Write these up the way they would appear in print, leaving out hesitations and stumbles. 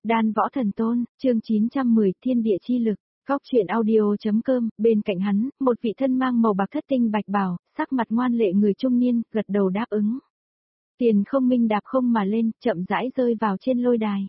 Đan Võ Thần Tôn, chương 910 Thiên Địa Chi Lực, góc truyện audio.com, bên cạnh hắn, một vị thân mang màu bạc thất tinh bạch bào, sắc mặt ngoan lệ người trung niên, gật đầu đáp ứng. Tiền Không Minh đạp không mà lên, chậm rãi rơi vào trên lôi đài.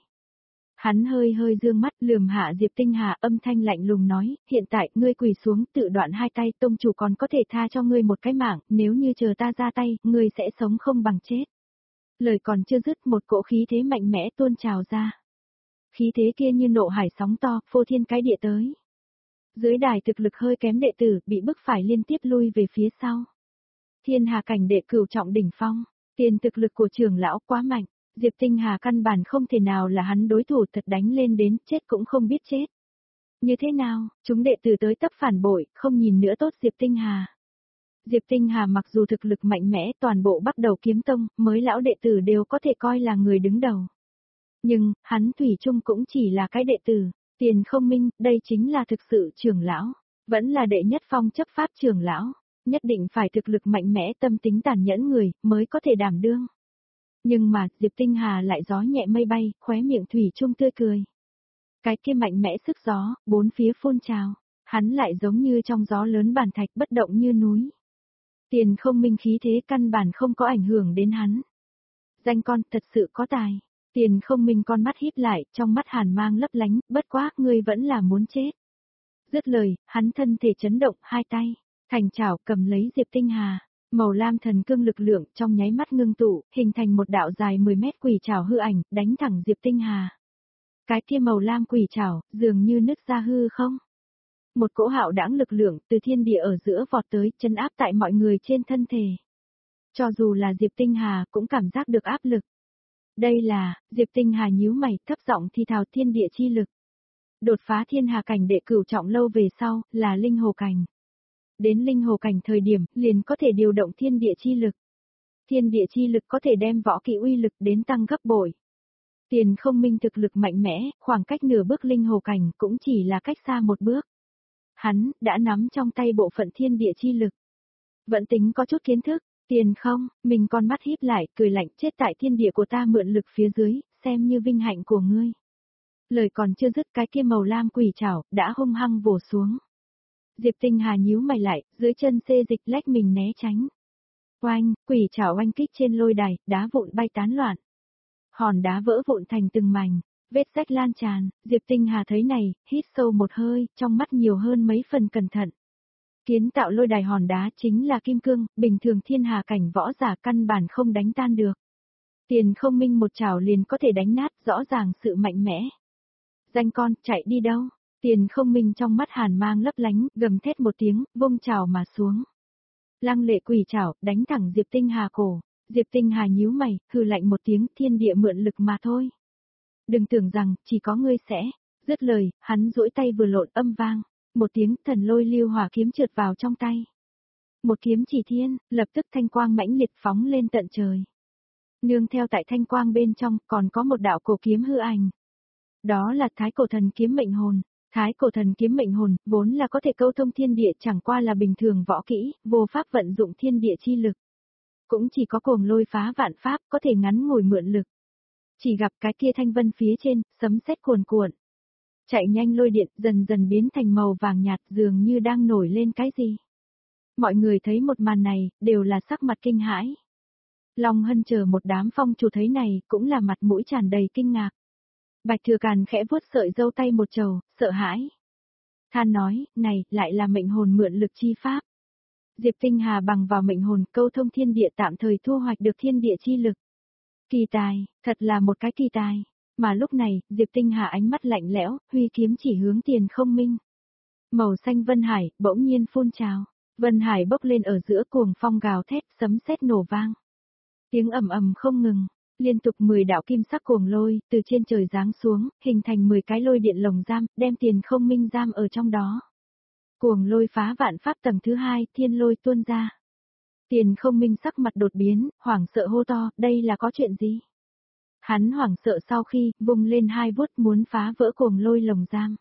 Hắn hơi hơi dương mắt lườm hạ Diệp Tinh Hà, âm thanh lạnh lùng nói, hiện tại ngươi quỳ xuống tự đoạn hai tay, tông chủ còn có thể tha cho ngươi một cái mạng, nếu như chờ ta ra tay, ngươi sẽ sống không bằng chết. Lời còn chưa dứt, một cỗ khí thế mạnh mẽ tuôn trào ra. Khí thế kia như nộ hải sóng to, phô thiên cái địa tới. Dưới đài thực lực hơi kém đệ tử bị bức phải liên tiếp lui về phía sau. Thiên Hà cảnh đệ cửu trọng đỉnh phong, tiền thực lực của trưởng lão quá mạnh, Diệp Tinh Hà căn bản không thể nào là hắn đối thủ, thật đánh lên đến chết cũng không biết chết. Như thế nào, chúng đệ tử tới tấp phản bội, không nhìn nữa tốt Diệp Tinh Hà. Diệp Tinh Hà mặc dù thực lực mạnh mẽ, toàn bộ Bắc Đầu Kiếm Tông, mới lão đệ tử đều có thể coi là người đứng đầu. Nhưng, hắn thủy chung cũng chỉ là cái đệ tử, Tiền Không Minh, đây chính là thực sự trưởng lão, vẫn là đệ nhất phong chấp pháp trưởng lão, nhất định phải thực lực mạnh mẽ tâm tính tàn nhẫn người, mới có thể đảm đương. Nhưng mà, Diệp Tinh Hà lại gió nhẹ mây bay, khóe miệng thủy chung tươi cười. Cái kia mạnh mẽ sức gió, bốn phía phun trào, hắn lại giống như trong gió lớn bàn thạch bất động như núi. Tiền Không Minh khí thế căn bản không có ảnh hưởng đến hắn. Danh con thật sự có tài. Tiền Không Minh con mắt híp lại, trong mắt hàn mang lấp lánh, bất quá, ngươi vẫn là muốn chết. Dứt lời, hắn thân thể chấn động, hai tay, thành chảo cầm lấy Diệp Tinh Hà, màu lam thần cương lực lượng trong nháy mắt ngưng tụ, hình thành một đạo dài 10 mét quỷ trảo hư ảnh, đánh thẳng Diệp Tinh Hà. Cái kia màu lam quỷ trảo, dường như nứt ra hư không. Một cỗ hạo đãng lực lượng từ thiên địa ở giữa vọt tới, chân áp tại mọi người trên thân thể. Cho dù là Diệp Tinh Hà cũng cảm giác được áp lực. Đây là, Diệp Tinh Hà nhíu mày, thấp giọng thi thào thiên địa chi lực. Đột phá thiên hà cảnh đệ cửu trọng lâu về sau, là linh hồ cảnh. Đến linh hồ cảnh thời điểm, liền có thể điều động thiên địa chi lực. Thiên địa chi lực có thể đem võ kỹ uy lực đến tăng gấp bội. Tiền Không Minh thực lực mạnh mẽ, khoảng cách nửa bước linh hồ cảnh cũng chỉ là cách xa một bước. Hắn, đã nắm trong tay bộ phận thiên địa chi lực. Vẫn tính có chút kiến thức, Tiền Không, mình con mắt híp lại, cười lạnh, chết tại thiên địa của ta mượn lực phía dưới, xem như vinh hạnh của ngươi. Lời còn chưa dứt, cái kia màu lam quỷ trảo đã hung hăng vồ xuống. Diệp Tinh Hà nhíu mày lại, dưới chân xê dịch lách mình né tránh. Oanh, quỷ trảo oanh kích trên lôi đài, đá vụn bay tán loạn. Hòn đá vỡ vụn thành từng mảnh, vết rách lan tràn, Diệp Tinh Hà thấy này, hít sâu một hơi, trong mắt nhiều hơn mấy phần cẩn thận. Kiến tạo lôi đài hòn đá chính là kim cương, bình thường thiên hà cảnh võ giả căn bản không đánh tan được. Tiền Không Minh một chảo liền có thể đánh nát, rõ ràng sự mạnh mẽ. Danh con, chạy đi đâu? Tiền Không Minh trong mắt hàn mang lấp lánh, gầm thét một tiếng, vung chảo mà xuống. Lăng lệ quỷ chảo, đánh thẳng Diệp Tinh Hà cổ. Diệp Tinh Hà nhíu mày, hừ lạnh một tiếng, thiên địa mượn lực mà thôi. Đừng tưởng rằng, chỉ có ngươi sẽ. Dứt lời, hắn duỗi tay vừa lộn âm vang. Một tiếng thần lôi lưu hỏa kiếm trượt vào trong tay. Một kiếm chỉ thiên, lập tức thanh quang mãnh liệt phóng lên tận trời. Nương theo tại thanh quang bên trong, còn có một đạo cổ kiếm hư ảnh. Đó là Thái Cổ Thần Kiếm Mệnh Hồn. Thái Cổ Thần Kiếm Mệnh Hồn, vốn là có thể câu thông thiên địa, chẳng qua là bình thường võ kỹ, vô pháp vận dụng thiên địa chi lực. Cũng chỉ có cuồng lôi phá vạn pháp, có thể ngắn ngủi mượn lực. Chỉ gặp cái kia thanh vân phía trên, sấm sét cuồn cuộn. Chạy nhanh lôi điện dần dần biến thành màu vàng nhạt, dường như đang nổi lên cái gì. Mọi người thấy một màn này, đều là sắc mặt kinh hãi. Long Hân chờ một đám phong chủ thấy này, cũng là mặt mũi tràn đầy kinh ngạc. Bạch Thừa Càn khẽ vuốt sợi râu tay một trầu, sợ hãi. Than nói, này, lại là mệnh hồn mượn lực chi pháp. Diệp Tinh Hà bằng vào mệnh hồn câu thông thiên địa tạm thời thu hoạch được thiên địa chi lực. Kỳ tài, thật là một cái kỳ tài. Mà lúc này, Diệp Tinh Hà ánh mắt lạnh lẽo, huy kiếm chỉ hướng Tiền Không Minh. Màu xanh Vân Hải, bỗng nhiên phun trào. Vân Hải bốc lên ở giữa cuồng phong gào thét, sấm sét nổ vang. Tiếng ầm ầm không ngừng, liên tục 10 đạo kim sắc cuồng lôi, từ trên trời giáng xuống, hình thành 10 cái lôi điện lồng giam, đem Tiền Không Minh giam ở trong đó. Cuồng lôi phá vạn pháp tầng thứ 2, thiên lôi tuôn ra. Tiền Không Minh sắc mặt đột biến, hoảng sợ hô to, đây là có chuyện gì? Hắn hoảng sợ sau khi, vung lên hai vuốt muốn phá vỡ cuồng lôi lồng giam.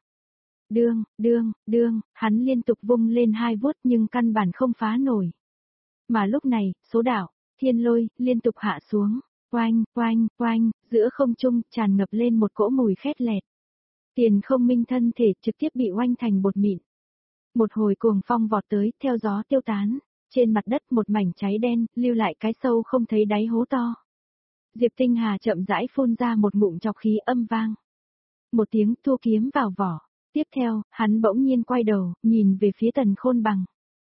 Đương, hắn liên tục vung lên hai vuốt nhưng căn bản không phá nổi. Mà lúc này, số đạo, thiên lôi, liên tục hạ xuống. Oanh, oanh, oanh, giữa không trung tràn ngập lên một cỗ mùi khét lẹt. Tiền không minh thân thể trực tiếp bị oanh thành bột mịn. Một hồi cuồng phong vọt tới, theo gió tiêu tán. Trên mặt đất một mảnh cháy đen, lưu lại cái sâu không thấy đáy hố to. Diệp Tinh Hà chậm rãi phun ra một ngụm trọc khí âm vang. Một tiếng thu kiếm vào vỏ. Tiếp theo, hắn bỗng nhiên quay đầu, nhìn về phía Tần Khôn Bằng.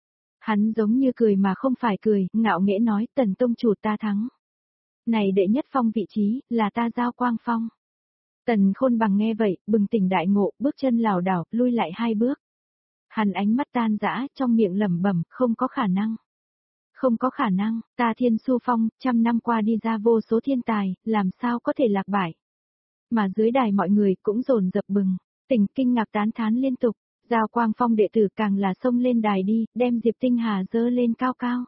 Hắn giống như cười mà không phải cười, ngạo nghễ nói Tần tông chủ ta thắng. Này đệ nhất phong vị trí, là ta giao quang phong. Tần Khôn Bằng nghe vậy, bừng tỉnh đại ngộ, bước chân lảo đảo, lui lại 2 bước. Hắn ánh mắt tan rã, trong miệng lẩm bẩm, không có khả năng. Không có khả năng, ta Thiên Su Phong, 100 năm qua đi ra vô số thiên tài, làm sao có thể lạc bại. Mà dưới đài mọi người cũng dồn dập bừng, tỉnh kinh ngạc tán thán liên tục, Giao Quang Phong đệ tử càng là xông lên đài đi, đem Diệp Tinh Hà dơ lên cao cao.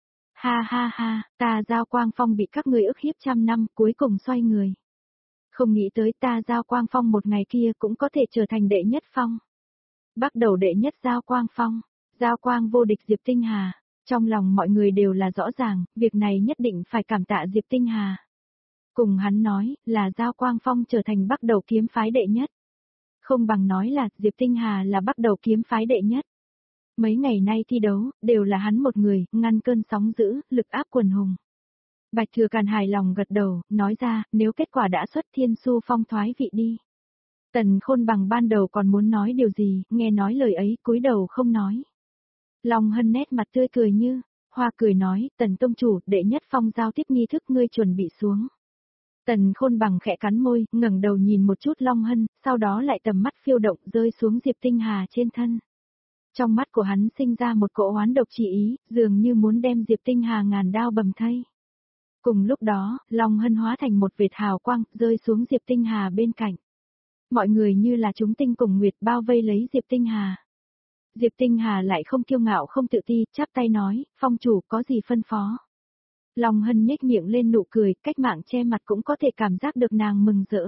Ha ha ha, ta Giao Quang Phong bị các người ức hiếp 100 năm, cuối cùng xoay người. Không nghĩ tới ta Giao Quang Phong một ngày kia cũng có thể trở thành đệ nhất phong. Bắt đầu đệ nhất Giao Quang Phong, Giao Quang vô địch Diệp Tinh Hà. Trong lòng mọi người đều là rõ ràng, việc này nhất định phải cảm tạ Diệp Tinh Hà. Cùng hắn nói, là Giao Quang Phong trở thành bắt đầu kiếm phái đệ nhất. Không bằng nói là Diệp Tinh Hà là bắt đầu kiếm phái đệ nhất. Mấy ngày nay thi đấu, đều là hắn một người, ngăn cơn sóng dữ, lực áp quần hùng. Bạch Thừa Càn hài lòng gật đầu, nói ra, nếu kết quả đã xuất Thiên Su Phong thoái vị đi. Tần Khôn Bằng ban đầu còn muốn nói điều gì, nghe nói lời ấy, cúi đầu không nói. Long Hân nét mặt tươi cười như, hoa cười nói, Tần tông chủ, đệ nhất phong giao tiếp nghi thức ngươi chuẩn bị xuống. Tần Khôn Bằng khẽ cắn môi, ngẩng đầu nhìn một chút Long Hân, sau đó lại tầm mắt phiêu động rơi xuống Diệp Tinh Hà trên thân. Trong mắt của hắn sinh ra một cỗ oán độc chỉ ý, dường như muốn đem Diệp Tinh Hà ngàn đao bầm thây. Cùng lúc đó, Long Hân hóa thành một vệt hào quang, rơi xuống Diệp Tinh Hà bên cạnh. Mọi người như là chúng tinh cùng nguyệt bao vây lấy Diệp Tinh Hà. Diệp Tinh Hà lại không kiêu ngạo không tự ti, chắp tay nói, phong chủ có gì phân phó. Long Hân nhếch miệng lên nụ cười, cách mạng che mặt cũng có thể cảm giác được nàng mừng rỡ.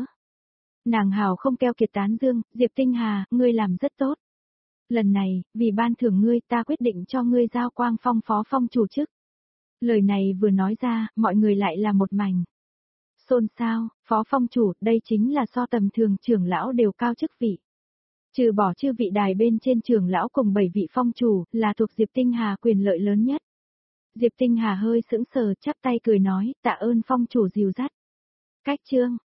Nàng hào không keo kiệt tán dương, Diệp Tinh Hà, ngươi làm rất tốt. Lần này, vì ban thưởng ngươi ta quyết định cho ngươi Giao Quang Phong phó phong chủ chức. Lời này vừa nói ra, mọi người lại là một mảnh. Xôn xao, phó phong chủ, đây chính là so tầm thường trưởng lão đều cao chức vị. Trừ bỏ chư vị đài bên trên trưởng lão cùng 7 vị phong chủ, là thuộc Diệp Tinh Hà quyền lợi lớn nhất. Diệp Tinh Hà hơi sững sờ chắp tay cười nói, tạ ơn phong chủ dìu dắt. Cách chương.